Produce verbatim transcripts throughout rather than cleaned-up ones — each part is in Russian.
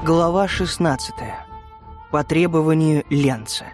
Глава шестнадцатая. По требованию Ленца.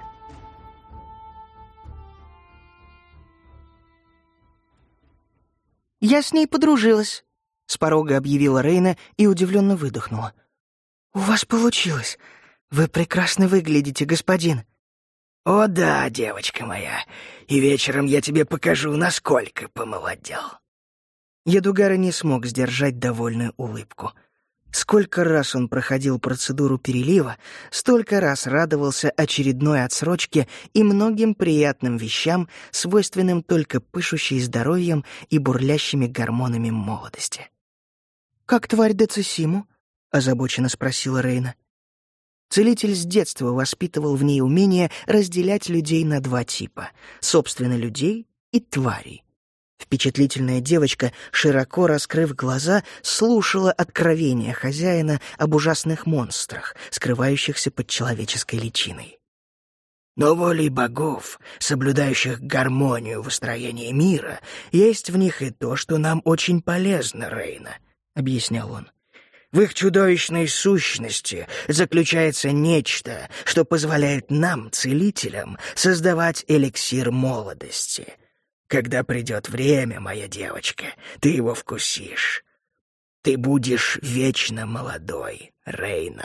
«Я с ней подружилась», — с порога объявила Рейна и удивленно выдохнула. «У вас получилось. Вы прекрасно выглядите, господин». «О да, девочка моя, и вечером я тебе покажу, насколько помолодел». Ядугара не смог сдержать довольную улыбку. Сколько раз он проходил процедуру перелива, столько раз радовался очередной отсрочке и многим приятным вещам, свойственным только пышущей здоровьем и бурлящими гормонами молодости. «Как тварь Децисиму?» — озабоченно спросила Рейна. Целитель с детства воспитывал в ней умение разделять людей на два типа — собственно, людей и тварей. Впечатлительная девочка, широко раскрыв глаза, слушала откровения хозяина об ужасных монстрах, скрывающихся под человеческой личиной. «Но волей богов, соблюдающих гармонию в устроении мира, есть в них и то, что нам очень полезно, Рейна», — объяснял он. «В их чудовищной сущности заключается нечто, что позволяет нам, целителям, создавать эликсир молодости. Когда придет время, моя девочка, ты его вкусишь. Ты будешь вечно молодой, Рейна».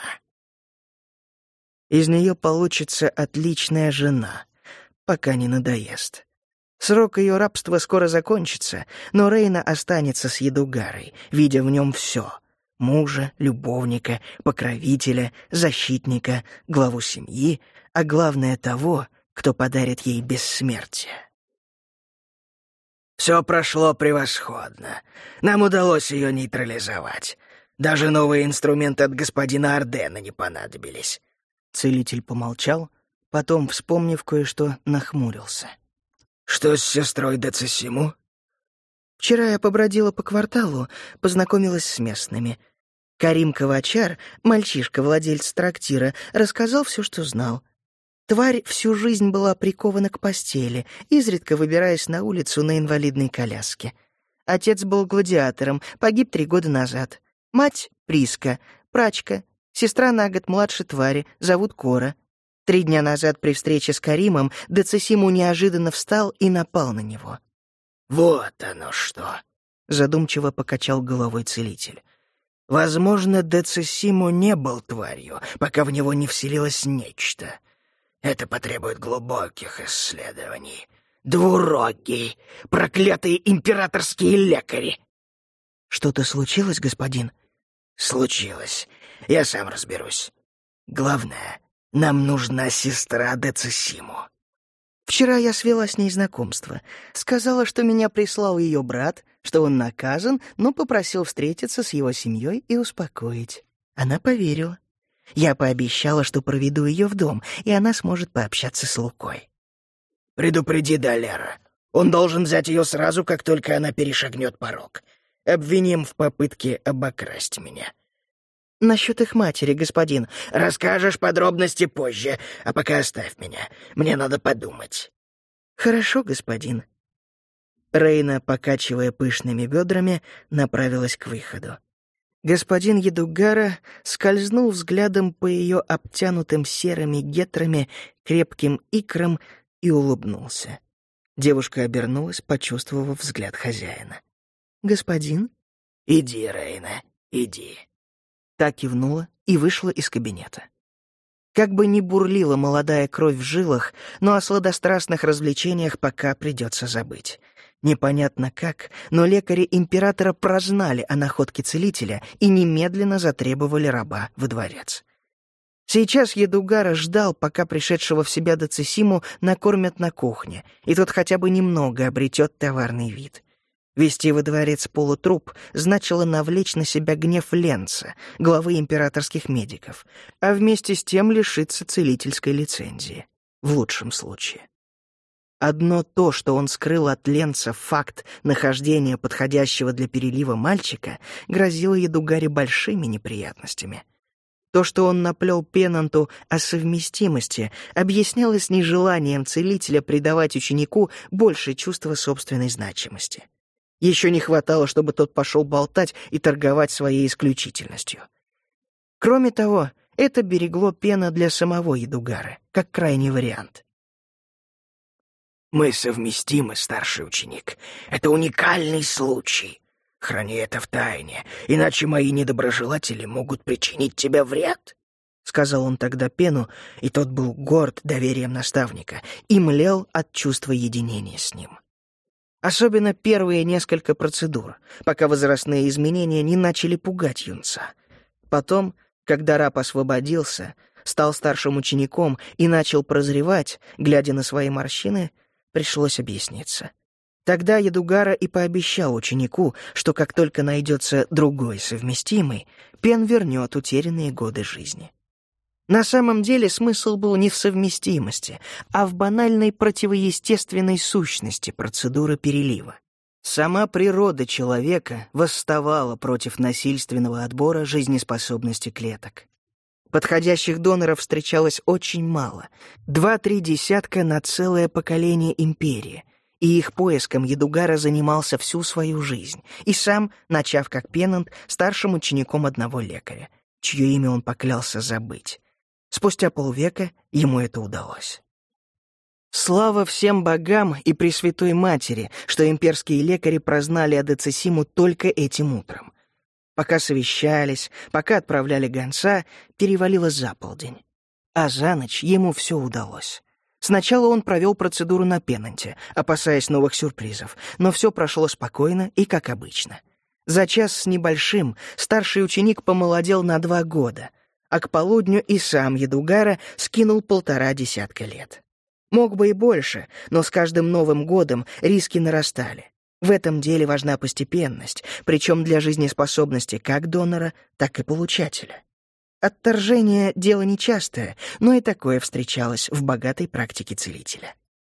Из нее получится отличная жена, пока не надоест. Срок ее рабства скоро закончится, но Рейна останется с Ядугарой, видя в нем все — мужа, любовника, покровителя, защитника, главу семьи, а главное того, кто подарит ей бессмертие. «Все прошло превосходно. Нам удалось ее нейтрализовать. Даже новые инструменты от господина Ардена не понадобились». Целитель помолчал, потом, вспомнив кое-что, нахмурился. «Что с сестрой Децисиму?» «Вчера я побродила по кварталу, познакомилась с местными. Карим Ковачар, мальчишка-владелец трактира, рассказал все, что знал. Тварь всю жизнь была прикована к постели, изредка выбираясь на улицу на инвалидной коляске. Отец был гладиатором, погиб три года назад. Мать — Приска, прачка, сестра на год младше твари, зовут Кора. Три дня назад при встрече с Каримом Децисиму неожиданно встал и напал на него». «Вот оно что!» — задумчиво покачал головой целитель. «Возможно, Децисиму не был тварью, пока в него не вселилось нечто. Это потребует глубоких исследований. Двурогий, проклятые императорские лекари!» «Что-то случилось, господин?» «Случилось. Я сам разберусь. Главное, нам нужна сестра Децисиму». «Вчера я свела с ней знакомство. Сказала, что меня прислал ее брат, что он наказан, но попросил встретиться с его семьей и успокоить. Она поверила. Я пообещала, что проведу ее в дом, и она сможет пообщаться с Лукой». «Предупреди Далера. Он должен взять ее сразу, как только она перешагнет порог. Обвиним в попытке обокрасть меня». «Насчет их матери, господин». «Расскажешь подробности позже, а пока оставь меня. Мне надо подумать». «Хорошо, господин». Рейна, покачивая пышными бедрами, направилась к выходу. Господин Ядугара скользнул взглядом по ее обтянутым серыми гетрами крепким икрам и улыбнулся. Девушка обернулась, почувствовав взгляд хозяина. «Господин?» «Иди, Рейна, иди». Та кивнула и вышла из кабинета. Как бы ни бурлила молодая кровь в жилах, но о сладострастных развлечениях пока придется забыть. Непонятно как, но лекари императора прознали о находке целителя и немедленно затребовали раба во дворец. Сейчас Ядугара ждал, пока пришедшего в себя Децисиму накормят на кухне, и тот хотя бы немного обретет товарный вид. Вести во дворец полутруп значило навлечь на себя гнев Ленца, главы императорских медиков, а вместе с тем лишиться целительской лицензии. В лучшем случае. Одно то, что он скрыл от Ленца факт нахождения подходящего для перелива мальчика, грозило Ядугаре большими неприятностями. То, что он наплел Пенанту о совместимости, объяснялось нежеланием целителя придавать ученику больше чувства собственной значимости. Еще не хватало, чтобы тот пошел болтать и торговать своей исключительностью. Кроме того, это берегло Пена для самого Едугара, как крайний вариант. «Мы совместимы, старший ученик. Это уникальный случай. Храни это в тайне, иначе мои недоброжелатели могут причинить тебе вред», — сказал он тогда Пену, и тот был горд доверием наставника и млел от чувства единения с ним. Особенно первые несколько процедур, пока возрастные изменения не начали пугать юнца. Потом, когда раб освободился, стал старшим учеником и начал прозревать, глядя на свои морщины, пришлось объясниться. Тогда Едугара и пообещал ученику, что как только найдется другой совместимый, Пен вернет утерянные годы жизни. На самом деле смысл был не в совместимости, а в банальной противоестественной сущности процедуры перелива. Сама природа человека восставала против насильственного отбора жизнеспособности клеток. Подходящих доноров встречалось очень мало, два-три десятка на целое поколение империи, и их поиском Едугара занимался всю свою жизнь, и сам, начав как Пенант, старшим учеником одного лекаря, чье имя он поклялся забыть. Спустя полвека ему это удалось. Слава всем богам и Пресвятой Матери, что имперские лекари прознали о Децисиму только этим утром. Пока совещались, пока отправляли гонца, перевалило за полдень. А за ночь ему все удалось. Сначала он провел процедуру на Пенанте, опасаясь новых сюрпризов, но все прошло спокойно и как обычно. За час с небольшим старший ученик помолодел на два года, а к полудню и сам Едугара скинул полтора десятка лет. Мог бы и больше, но с каждым новым годом риски нарастали. В этом деле важна постепенность, причем для жизнеспособности как донора, так и получателя. Отторжение — дело нечастое, но и такое встречалось в богатой практике целителя.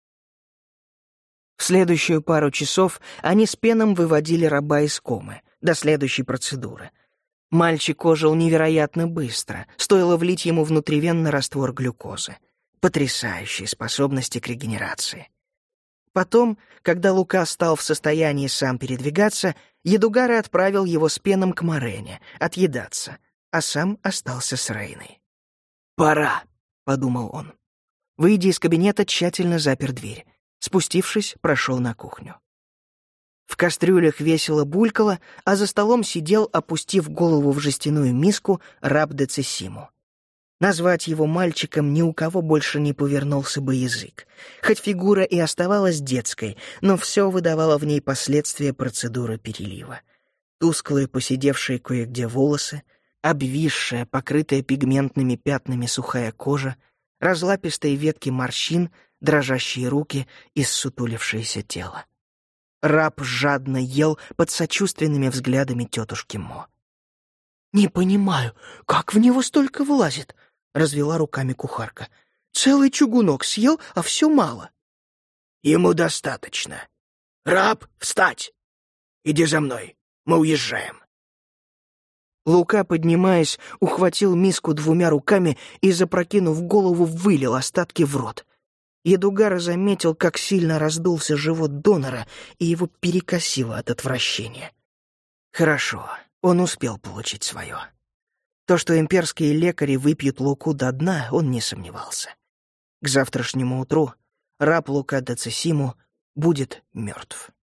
В следующую пару часов они с Пеном выводили раба из комы, до следующей процедуры. Мальчик ожил невероятно быстро, стоило влить ему внутривенно раствор глюкозы. Потрясающие способности к регенерации. Потом, когда Лука стал в состоянии сам передвигаться, Едугара отправил его с Пеном к Морене отъедаться, а сам остался с Рейной. «Пора», — подумал он. Выйдя из кабинета, тщательно запер дверь. Спустившись, прошел на кухню. В кастрюлях весело булькало, а за столом сидел, опустив голову в жестяную миску, раб Децисиму. Назвать его мальчиком ни у кого больше не повернулся бы язык. Хоть фигура и оставалась детской, но все выдавало в ней последствия процедуры перелива. Тусклые, поседевшие кое-где волосы, обвисшая, покрытая пигментными пятнами сухая кожа, разлапистые ветки морщин, дрожащие руки и ссутулившееся тело. Раб жадно ел под сочувственными взглядами тетушки Мо. «Не понимаю, как в него столько влазит?» — развела руками кухарка. «Целый чугунок съел, а все мало». «Ему достаточно. Раб, встать! Иди за мной, мы уезжаем». Лука, поднимаясь, ухватил миску двумя руками и, запрокинув голову, вылил остатки в рот. Едугара заметил, как сильно раздулся живот донора, и его перекосило от отвращения. Хорошо, он успел получить свое. То, что имперские лекари выпьют Луку до дна, он не сомневался. К завтрашнему утру раб Лука Децисиму будет мертв.